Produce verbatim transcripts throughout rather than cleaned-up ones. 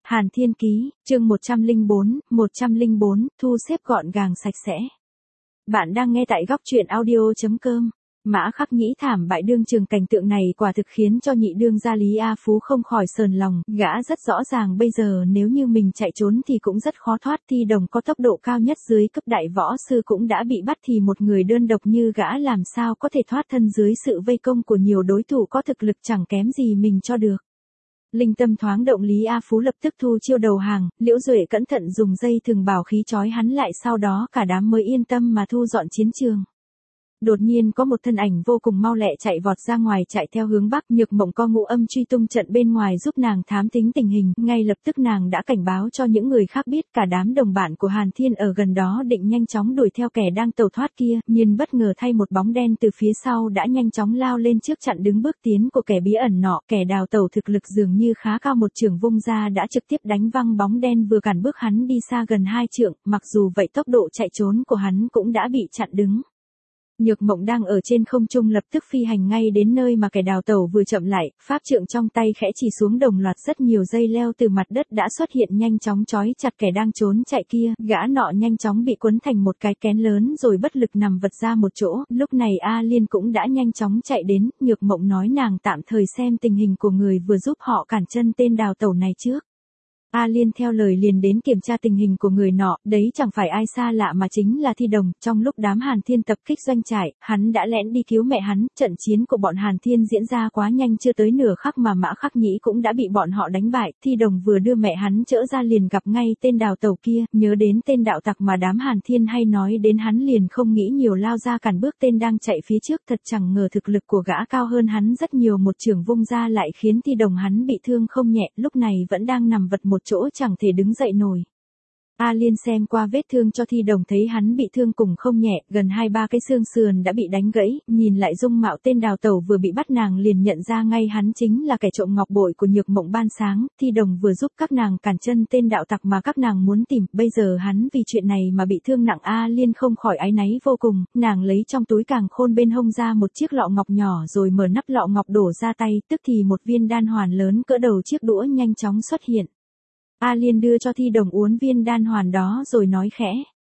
Hàn Thiên Ký, chương một trăm lẻ bốn, một trăm lẻ bốn, thu xếp gọn gàng sạch sẽ. Bạn đang nghe tại góc truyện audio chấm com. Mã Khắc Nhĩ thảm bại đương trường, cảnh tượng này quả thực khiến cho nhị đương gia Lý A Phú không khỏi sờn lòng, gã rất rõ ràng bây giờ nếu như mình chạy trốn thì cũng rất khó thoát. Thi Đồng có tốc độ cao nhất dưới cấp đại võ sư cũng đã bị bắt thì một người đơn độc như gã làm sao có thể thoát thân dưới sự vây công của nhiều đối thủ có thực lực chẳng kém gì mình cho được. Linh tâm thoáng động, Lý A Phú lập tức thu chiêu đầu hàng, Liễu Duệ cẩn thận dùng dây thừng bảo khí trói hắn lại, sau đó cả đám mới yên tâm mà thu dọn chiến trường. Đột nhiên có một thân ảnh vô cùng mau lẹ chạy vọt ra ngoài, chạy theo hướng bắc. Nhược Mộng co ngũ âm truy tung trận bên ngoài giúp nàng thám tính tình hình, ngay lập tức nàng đã cảnh báo cho những người khác biết. Cả đám đồng bạn của Hàn Thiên ở gần đó định nhanh chóng đuổi theo kẻ đang tẩu thoát kia, nhưng bất ngờ thay một bóng đen từ phía sau đã nhanh chóng lao lên trước chặn đứng bước tiến của kẻ bí ẩn nọ. Kẻ đào tẩu thực lực dường như khá cao, một chưởng vung ra đã trực tiếp đánh văng bóng đen vừa cản bước hắn đi xa gần hai trượng. Mặc dù vậy tốc độ chạy trốn của hắn cũng đã bị chặn đứng. Nhược Mộng đang ở trên không trung lập tức phi hành ngay đến nơi mà kẻ đào tẩu vừa chậm lại, pháp trượng trong tay khẽ chỉ xuống, đồng loạt rất nhiều dây leo từ mặt đất đã xuất hiện nhanh chóng trói chặt kẻ đang trốn chạy kia. Gã nọ nhanh chóng bị quấn thành một cái kén lớn rồi bất lực nằm vật ra một chỗ. Lúc này A Liên cũng đã nhanh chóng chạy đến. Nhược Mộng nói nàng tạm thời xem tình hình của người vừa giúp họ cản chân tên đào tẩu này trước. A Liên theo lời liền đến kiểm tra tình hình của người nọ, đấy chẳng phải ai xa lạ mà chính là Thi Đồng. Trong lúc đám Hàn Thiên tập kích doanh trại, hắn đã lén đi cứu mẹ hắn. Trận chiến của bọn Hàn Thiên diễn ra quá nhanh, chưa tới nửa khắc mà Mã Khắc Nhĩ cũng đã bị bọn họ đánh bại. Thi Đồng vừa đưa mẹ hắn chữa ra liền gặp ngay tên đào tẩu kia, nhớ đến tên đạo tặc mà đám Hàn Thiên hay nói đến, hắn liền không nghĩ nhiều lao ra cản bước tên đang chạy phía trước. Thật chẳng ngờ thực lực của gã cao hơn hắn rất nhiều, một chưởng vung ra lại khiến Thi Đồng hắn bị thương không nhẹ, lúc này vẫn đang nằm vật một chỗ chẳng thể đứng dậy nổi. A Liên xem qua vết thương cho Thi Đồng thấy hắn bị thương cùng không nhẹ, gần hai ba cái xương sườn đã bị đánh gãy. Nhìn lại dung mạo tên đào tẩu vừa bị bắt, nàng liền nhận ra ngay hắn chính là kẻ trộm ngọc bội của Nhược Mộng ban sáng. Thi Đồng vừa giúp các nàng cản chân tên đạo tặc mà các nàng muốn tìm, bây giờ hắn vì chuyện này mà bị thương nặng. A Liên không khỏi áy náy vô cùng, nàng lấy trong túi càng khôn bên hông ra một chiếc lọ ngọc nhỏ rồi mở nắp lọ ngọc đổ ra tay, tức thì một viên đan hoàn lớn cỡ đầu chiếc đũa nhanh chóng xuất hiện. A Liên đưa cho Thi Đồng uốn viên đan hoàn đó rồi nói khẽ.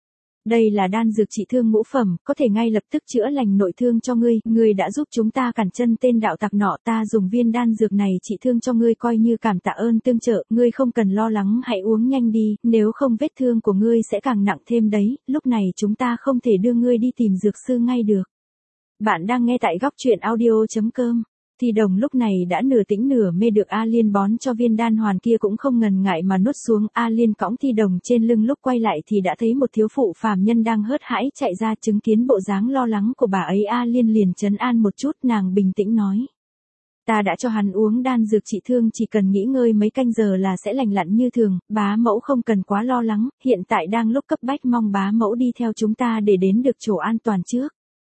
Đây là đan dược trị thương ngũ phẩm, có thể ngay lập tức chữa lành nội thương cho ngươi. Ngươi đã giúp chúng ta cản chân tên đạo tặc nọ, ta dùng viên đan dược này trị thương cho ngươi coi như cảm tạ ơn tương trợ. Ngươi không cần lo lắng, hãy uống nhanh đi, nếu không vết thương của ngươi sẽ càng nặng thêm đấy. Lúc này chúng ta không thể đưa ngươi đi tìm dược sư ngay được. Bạn đang nghe tại góc truyện audio chấm com. Thi Đồng lúc này đã nửa tỉnh nửa mê, được A Liên bón cho viên đan hoàn kia cũng không ngần ngại mà nuốt xuống. A Liên cõng Thi Đồng trên lưng, lúc quay lại thì đã thấy một thiếu phụ phàm nhân đang hớt hãi chạy ra. Chứng kiến bộ dáng lo lắng của bà ấy, A Liên liền trấn an một chút, nàng bình tĩnh nói. Ta đã cho hắn uống đan dược trị thương, chỉ cần nghỉ ngơi mấy canh giờ là sẽ lành lặn như thường, bá mẫu không cần quá lo lắng, hiện tại đang lúc cấp bách, mong bá mẫu đi theo chúng ta để đến được chỗ an toàn trước.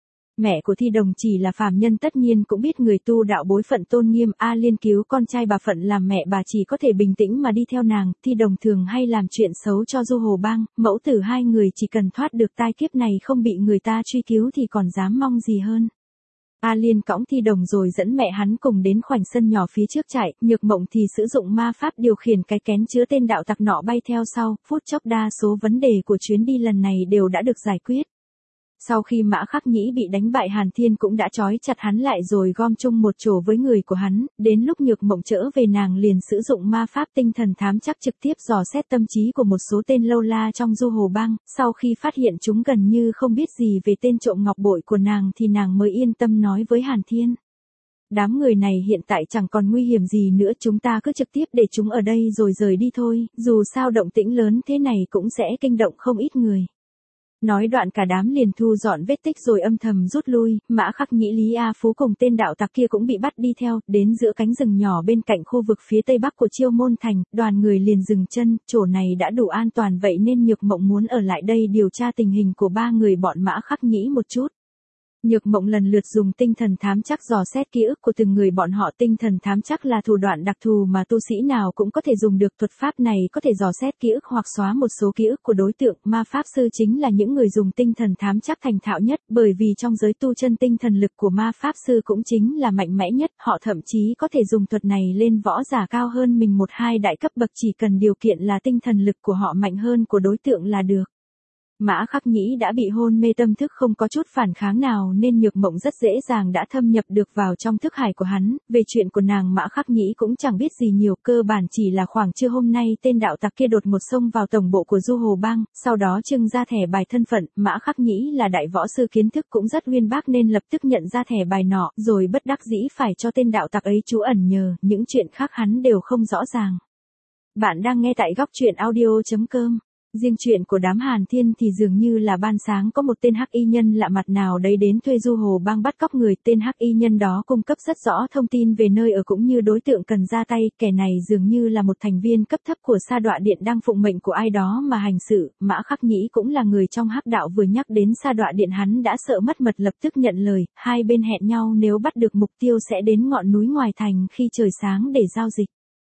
Mẹ của Thi Đồng chỉ là phàm nhân, tất nhiên cũng biết người tu đạo bối phận tôn nghiêm. A Liên cứu con trai bà phận làm mẹ, bà chỉ có thể bình tĩnh mà đi theo nàng. Thi Đồng thường hay làm chuyện xấu cho Du Hồ Bang, mẫu tử hai người chỉ cần thoát được tai kiếp này, không bị người ta truy cứu thì còn dám mong gì hơn. A Liên cõng Thi Đồng rồi dẫn mẹ hắn cùng đến khoảnh sân nhỏ phía trước trại. Nhược Mộng thì sử dụng ma pháp điều khiển cái kén chứa tên đạo tặc nọ bay theo sau. Phút chốc đa số vấn đề của chuyến đi lần này đều đã được giải quyết. Sau khi Mã Khắc Nhĩ bị đánh bại, Hàn Thiên cũng đã trói chặt hắn lại rồi gom chung một chỗ với người của hắn. Đến lúc Nhược Mộng trở về, nàng liền sử dụng ma pháp tinh thần thám chắc trực tiếp dò xét tâm trí của một số tên lâu la trong Du Hồ Bang. Sau khi phát hiện chúng gần như không biết gì về tên trộm ngọc bội của nàng thì nàng mới yên tâm nói với Hàn Thiên. Đám người này hiện tại chẳng còn nguy hiểm gì nữa, chúng ta cứ trực tiếp để chúng ở đây rồi rời đi thôi, dù sao động tĩnh lớn thế này cũng sẽ kinh động không ít người. Nói đoạn cả đám liền thu dọn vết tích rồi âm thầm rút lui. Mã Khắc Nhĩ, Lý A Phú cùng tên đạo tặc kia cũng bị bắt đi theo. Đến giữa cánh rừng nhỏ bên cạnh khu vực phía tây bắc của Chiêu Môn Thành, đoàn người liền dừng chân. Chỗ này đã đủ an toàn, vậy nên Nhược Mộng muốn ở lại đây điều tra tình hình của ba người bọn Mã Khắc Nhĩ một chút. Nhược Mộng lần lượt dùng tinh thần thám trắc dò xét ký ức của từng người bọn họ. Tinh thần thám trắc là thủ đoạn đặc thù mà tu sĩ nào cũng có thể dùng được. Thuật pháp này có thể dò xét ký ức hoặc xóa một số ký ức của đối tượng. Ma pháp sư chính là những người dùng tinh thần thám trắc thành thạo nhất, bởi vì trong giới tu chân tinh thần lực của ma pháp sư cũng chính là mạnh mẽ nhất. Họ thậm chí có thể dùng thuật này lên võ giả cao hơn mình một hai đại cấp bậc, chỉ cần điều kiện là tinh thần lực của họ mạnh hơn của đối tượng là được. Mã Khắc Nhĩ đã bị hôn mê tâm thức, không có chút phản kháng nào nên Nhược Mộng rất dễ dàng đã thâm nhập được vào trong thức hải của hắn. Về chuyện của nàng Mã Khắc Nhĩ cũng chẳng biết gì nhiều, cơ bản chỉ là khoảng trưa hôm nay tên đạo tặc kia đột ngột xông vào tổng bộ của Du Hồ Bang, sau đó trưng ra thẻ bài thân phận. Mã Khắc Nhĩ là đại võ sư, kiến thức cũng rất uyên bác nên lập tức nhận ra thẻ bài nọ, rồi bất đắc dĩ phải cho tên đạo tặc ấy trú ẩn nhờ, những chuyện khác hắn đều không rõ ràng. Bạn đang nghe tại góc truyện audio chấm com. Riêng chuyện của đám Hàn Thiên thì dường như là ban sáng có một tên hắc y nhân lạ mặt nào đấy đến thuê Du Hồ Bang bắt cóc người. Tên hắc y nhân đó cung cấp rất rõ thông tin về nơi ở cũng như đối tượng cần ra tay. Kẻ này dường như là một thành viên cấp thấp của Sa Đọa Điện đang phụng mệnh của ai đó mà hành sự. Mã Khắc Nhĩ cũng là người trong hắc đạo, vừa nhắc đến Sa Đọa Điện hắn đã sợ mất mật, lập tức nhận lời. Hai bên hẹn nhau nếu bắt được mục tiêu sẽ đến ngọn núi ngoài thành khi trời sáng để giao dịch.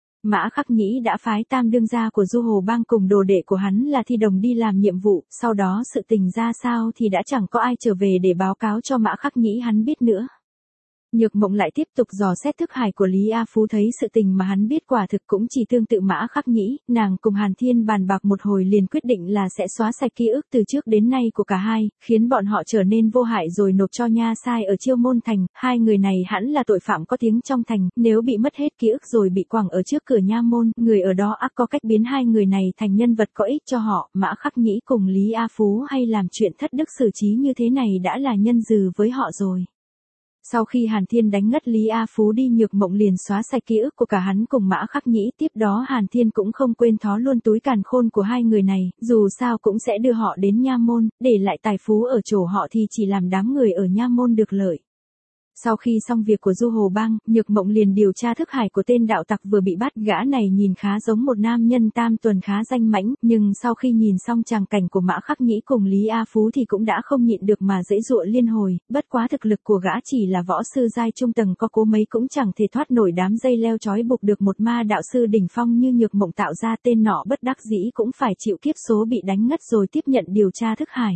Mã Khắc Nhĩ đã phái tam đương gia của Du Hồ Bang cùng đồ đệ của hắn là Thi Đồng đi làm nhiệm vụ, sau đó sự tình ra sao thì đã chẳng có ai trở về để báo cáo cho Mã Khắc Nhĩ hắn biết nữa. Nhược Mộng lại tiếp tục dò xét thức hải của Lý A Phú, thấy sự tình mà hắn biết quả thực cũng chỉ tương tự Mã Khắc Nhĩ. Nàng cùng Hàn Thiên bàn bạc một hồi liền quyết định là sẽ xóa sạch ký ức từ trước đến nay của cả hai, khiến bọn họ trở nên vô hại rồi nộp cho Nha Sai ở Chiêu Môn Thành. Hai người này hẳn là tội phạm có tiếng trong thành, nếu bị mất hết ký ức rồi bị quẳng ở trước cửa nha môn, người ở đó ắt có cách biến hai người này thành nhân vật có ích cho họ. Mã Khắc Nhĩ cùng Lý A Phú hay làm chuyện thất đức xử trí như thế này đã là nhân dừ với họ rồi. Sau khi Hàn Thiên đánh ngất Lý A Phú đi, Nhược Mộng liền xóa sạch ký ức của cả hắn cùng Mã Khắc Nhĩ. Tiếp đó Hàn Thiên cũng không quên thó luôn túi càn khôn của hai người này, dù sao cũng sẽ đưa họ đến nha môn, để lại tài phú ở chỗ họ thì chỉ làm đám người ở nha môn được lợi. Sau khi xong việc của Du Hồ Bang, Nhược Mộng liền điều tra thức hải của tên đạo tặc vừa bị bắt. Gã này nhìn khá giống một nam nhân tam tuần khá danh mãnh, nhưng sau khi nhìn xong tràng cảnh của Mã Khắc Nhĩ cùng Lý A Phú thì cũng đã không nhịn được mà giãy giụa liên hồi. Bất quá thực lực của gã chỉ là võ sư giai trung tầng, có cố mấy cũng chẳng thể thoát nổi đám dây leo trói buộc được một ma đạo sư đỉnh phong như Nhược Mộng tạo ra. Tên nọ bất đắc dĩ cũng phải chịu kiếp số bị đánh ngất rồi tiếp nhận điều tra thức hải.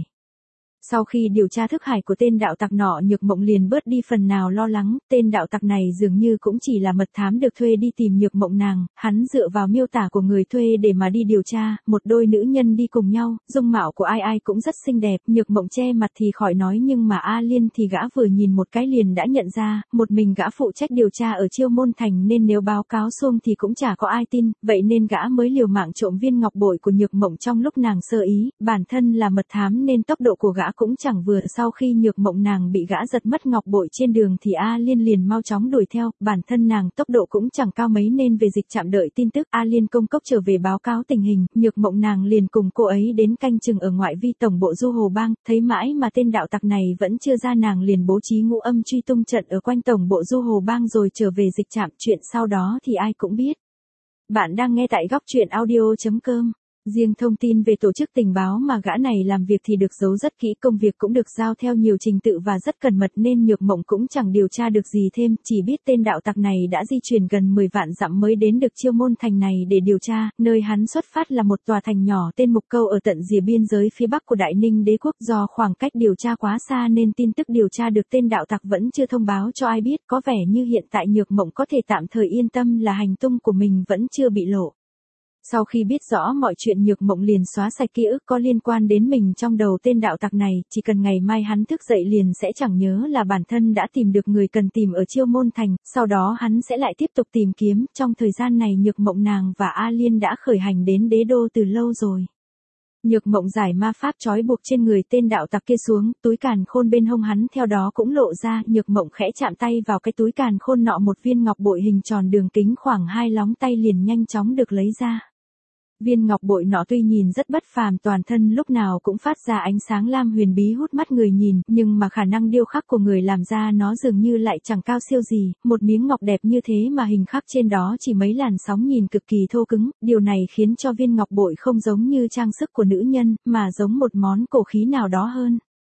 Sau khi điều tra thức hải của tên đạo tặc nọ, Nhược Mộng liền bớt đi phần nào lo lắng. Tên đạo tặc này dường như cũng chỉ là mật thám được thuê đi tìm Nhược Mộng nàng, hắn dựa vào miêu tả của người thuê để mà đi điều tra. Một đôi nữ nhân đi cùng nhau, dung mạo của ai ai cũng rất xinh đẹp. Nhược Mộng che mặt thì khỏi nói, nhưng mà A Liên thì gã vừa nhìn một cái liền đã nhận ra. Một mình gã phụ trách điều tra ở Chiêu Môn Thành nên nếu báo cáo xuông thì cũng chả có ai tin, vậy nên gã mới liều mạng trộm viên ngọc bội của Nhược Mộng trong lúc nàng sơ ý. Bản thân là mật thám nên tốc độ của gã cũng chẳng vừa. Sau khi Nhược Mộng nàng bị gã giật mất ngọc bội trên đường thì A Liên liền mau chóng đuổi theo. Bản thân nàng tốc độ cũng chẳng cao mấy nên về dịch trạm đợi tin tức. A Liên công cốc trở về báo cáo tình hình, Nhược Mộng nàng liền cùng cô ấy đến canh chừng ở ngoại vi tổng bộ Du Hồ Bang. Thấy mãi mà tên đạo tặc này vẫn chưa ra, nàng liền bố trí ngũ âm truy tung trận ở quanh tổng bộ Du Hồ Bang rồi trở về dịch trạm. Chuyện sau đó thì ai cũng biết. Bạn đang nghe tại góc truyện audio chấm com. Riêng thông tin về tổ chức tình báo mà gã này làm việc thì được giấu rất kỹ, công việc cũng được giao theo nhiều trình tự và rất cẩn mật nên Nhược Mộng cũng chẳng điều tra được gì thêm, chỉ biết tên đạo tặc này đã di chuyển gần mười vạn dặm mới đến được Chiêu Môn Thành này để điều tra. Nơi hắn xuất phát là một tòa thành nhỏ tên Mục Câu ở tận rìa biên giới phía bắc của Đại Ninh Đế quốc. Do khoảng cách điều tra quá xa nên tin tức điều tra được tên đạo tặc vẫn chưa thông báo cho ai biết, có vẻ như hiện tại Nhược Mộng có thể tạm thời yên tâm là hành tung của mình vẫn chưa bị lộ. Sau khi biết rõ mọi chuyện, Nhược Mộng liền xóa sạch ký ức có liên quan đến mình trong đầu tên đạo tặc này, chỉ cần ngày mai hắn thức dậy liền sẽ chẳng nhớ là bản thân đã tìm được người cần tìm ở Chiêu Môn Thành, sau đó hắn sẽ lại tiếp tục tìm kiếm. Trong thời gian này Nhược Mộng nàng và A Liên đã khởi hành đến đế đô từ lâu rồi. Nhược Mộng giải ma pháp trói buộc trên người tên đạo tặc kia xuống, túi càn khôn bên hông hắn theo đó cũng lộ ra. Nhược Mộng khẽ chạm tay vào cái túi càn khôn nọ, một viên ngọc bội hình tròn đường kính khoảng hai lóng tay liền nhanh chóng được lấy ra. Viên ngọc bội nọ tuy nhìn rất bất phàm, toàn thân lúc nào cũng phát ra ánh sáng lam huyền bí hút mắt người nhìn, nhưng mà khả năng điêu khắc của người làm ra nó dường như lại chẳng cao siêu gì. Một miếng ngọc đẹp như thế mà hình khắc trên đó chỉ mấy làn sóng nhìn cực kỳ thô cứng, điều này khiến cho viên ngọc bội không giống như trang sức của nữ nhân, mà giống một món cổ khí nào đó hơn.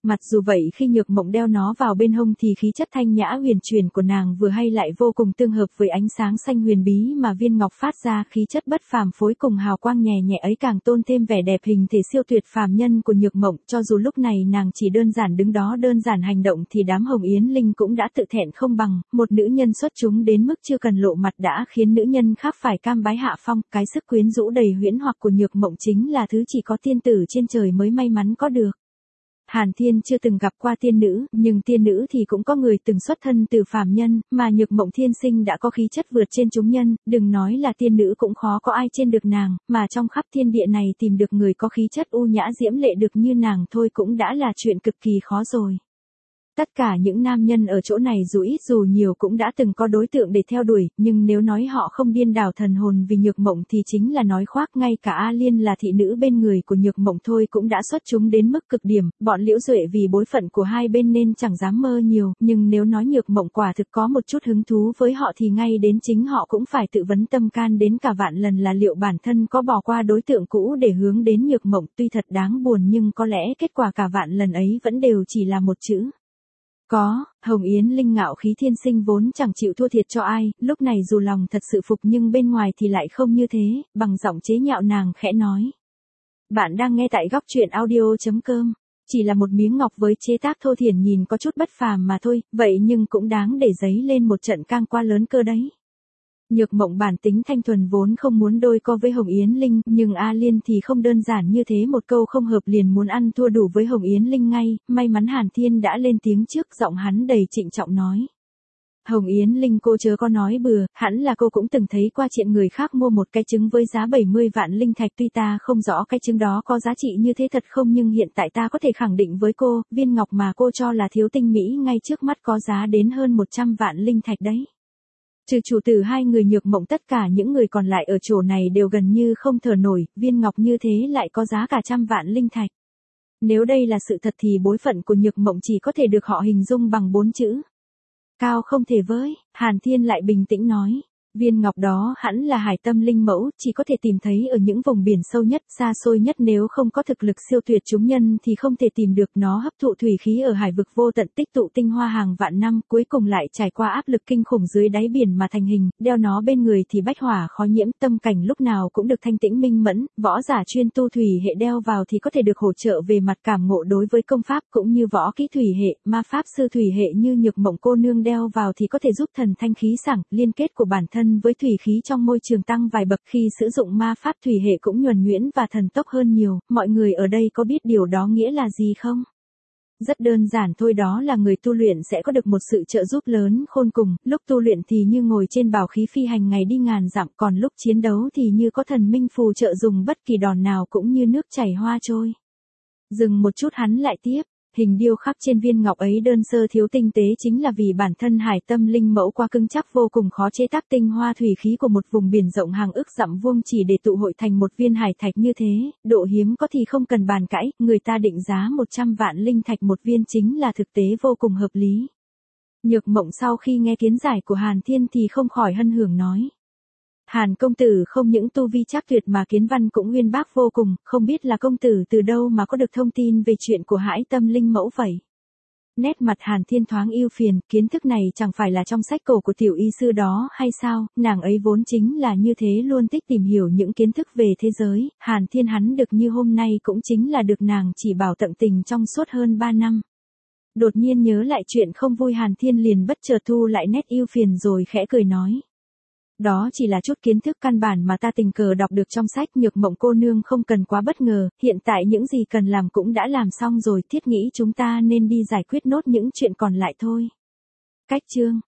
Mặc dù vậy khi Nhược Mộng đeo nó vào bên hông thì khí chất thanh nhã huyền chuyển của nàng vừa hay lại vô cùng tương hợp với ánh sáng xanh huyền bí mà viên ngọc phát ra, khí chất bất phàm phối cùng hào quang nhẹ nhẹ ấy càng tôn thêm vẻ đẹp hình thể siêu tuyệt phàm nhân của Nhược Mộng, cho dù lúc này nàng chỉ đơn giản đứng đó đơn giản hành động thì đám Hồng Yến Linh cũng đã tự thẹn không bằng, một nữ nhân xuất chúng đến mức chưa cần lộ mặt đã khiến nữ nhân khác phải cam bái hạ phong, cái sức quyến rũ đầy huyễn hoặc của Nhược Mộng chính là thứ chỉ có tiên tử trên trời mới may mắn có được. Hàn Thiên chưa từng gặp qua tiên nữ, nhưng tiên nữ thì cũng có người từng xuất thân từ phàm nhân, mà Nhược Mộng thiên sinh đã có khí chất vượt trên chúng nhân, đừng nói là tiên nữ cũng khó có ai trên được nàng, mà trong khắp thiên địa này tìm được người có khí chất u nhã diễm lệ được như nàng thôi cũng đã là chuyện cực kỳ khó rồi. Tất cả những nam nhân ở chỗ này dù ít dù nhiều cũng đã từng có đối tượng để theo đuổi, nhưng nếu nói họ không điên đảo thần hồn vì Nhược Mộng thì chính là nói khoác, ngay cả A Liên là thị nữ bên người của Nhược Mộng thôi cũng đã xuất chúng đến mức cực điểm, bọn Liễu Duệ vì bối phận của hai bên nên chẳng dám mơ nhiều, nhưng nếu nói Nhược Mộng quả thực có một chút hứng thú với họ thì ngay đến chính họ cũng phải tự vấn tâm can đến cả vạn lần là liệu bản thân có bỏ qua đối tượng cũ để hướng đến Nhược Mộng, tuy thật đáng buồn nhưng có lẽ kết quả cả vạn lần ấy vẫn đều chỉ là một chữ. Có, Hồng Yến Linh ngạo khí thiên sinh vốn chẳng chịu thua thiệt cho ai, lúc này dù lòng thật sự phục nhưng bên ngoài thì lại không như thế, bằng giọng chế nhạo nàng khẽ nói. Bạn đang nghe tại góc truyện audio chấm com, chỉ là một miếng ngọc với chế tác thô thiển nhìn có chút bất phàm mà thôi, vậy nhưng cũng đáng để dấy lên một trận cang qua lớn cơ đấy. Nhược Mộng bản tính thanh thuần vốn không muốn đôi co với Hồng Yến Linh, nhưng A Liên thì không đơn giản như thế, một câu không hợp liền muốn ăn thua đủ với Hồng Yến Linh ngay, may mắn Hàn Thiên đã lên tiếng trước, giọng hắn đầy trịnh trọng nói. Hồng Yến Linh cô chớ có nói bừa, hẳn là cô cũng từng thấy qua chuyện người khác mua một cái trứng với giá bảy mươi vạn linh thạch, tuy ta không rõ cái trứng đó có giá trị như thế thật không nhưng hiện tại ta có thể khẳng định với cô, viên ngọc mà cô cho là thiếu tinh mỹ ngay trước mắt có giá đến hơn một trăm vạn linh thạch đấy. Trừ chủ tử hai người Nhược Mộng tất cả những người còn lại ở chỗ này đều gần như không thở nổi, viên ngọc như thế lại có giá cả trăm vạn linh thạch. Nếu đây là sự thật thì bối phận của Nhược Mộng chỉ có thể được họ hình dung bằng bốn chữ. Cao không thể với, Hàn Thiên lại bình tĩnh nói. Viên ngọc đó hẳn là hải tâm linh mẫu, chỉ có thể tìm thấy ở những vùng biển sâu nhất, xa xôi nhất, nếu không có thực lực siêu tuyệt chúng nhân thì không thể tìm được. Nó hấp thụ thủy khí ở hải vực vô tận, tích tụ tinh hoa hàng vạn năm, cuối cùng lại trải qua áp lực kinh khủng dưới đáy biển mà thành hình, đeo nó bên người thì bách hỏa khó nhiễm, tâm cảnh lúc nào cũng được thanh tĩnh minh mẫn, võ giả chuyên tu thủy hệ đeo vào thì có thể được hỗ trợ về mặt cảm ngộ đối với công pháp cũng như võ kỹ thủy hệ, ma pháp sư thủy hệ như Nhược Mộng cô nương đeo vào thì có thể giúp thần thanh khí sảng, liên kết của bản thân với thủy khí trong môi trường tăng vài bậc, khi sử dụng ma pháp thủy hệ cũng nhuần nhuyễn và thần tốc hơn nhiều. Mọi người ở đây có biết điều đó nghĩa là gì không? Rất đơn giản thôi, đó là người tu luyện sẽ có được một sự trợ giúp lớn khôn cùng, lúc tu luyện thì như ngồi trên bảo khí phi hành ngày đi ngàn dặm, còn lúc chiến đấu thì như có thần minh phù trợ dùng bất kỳ đòn nào cũng như nước chảy hoa trôi. Dừng một chút hắn lại tiếp. Hình điêu khắc trên viên ngọc ấy đơn sơ thiếu tinh tế chính là vì bản thân hải tâm linh mẫu quá cứng chắc vô cùng khó chế tác tinh hoa thủy khí của một vùng biển rộng hàng ức dặm vuông chỉ để tụ hội thành một viên hải thạch như thế, độ hiếm có thì không cần bàn cãi, người ta định giá một trăm vạn linh thạch một viên chính là thực tế vô cùng hợp lý. Nhược Mộng sau khi nghe kiến giải của Hàn Thiên thì không khỏi hân hưởng nói. Hàn công tử không những tu vi chắc tuyệt mà kiến văn cũng uyên bác vô cùng, không biết là công tử từ đâu mà có được thông tin về chuyện của hải tâm linh mẫu vậy. Nét mặt Hàn Thiên thoáng ưu phiền, kiến thức này chẳng phải là trong sách cổ của tiểu y sư đó hay sao, nàng ấy vốn chính là như thế, luôn thích tìm hiểu những kiến thức về thế giới, Hàn Thiên hắn được như hôm nay cũng chính là được nàng chỉ bảo tận tình trong suốt hơn ba năm. Đột nhiên nhớ lại chuyện không vui, Hàn Thiên liền bất chợt thu lại nét ưu phiền rồi khẽ cười nói. Đó chỉ là chút kiến thức căn bản mà ta tình cờ đọc được trong sách, Nhược Mộng cô nương không cần quá bất ngờ, hiện tại những gì cần làm cũng đã làm xong rồi, thiết nghĩ chúng ta nên đi giải quyết nốt những chuyện còn lại thôi. Cách chương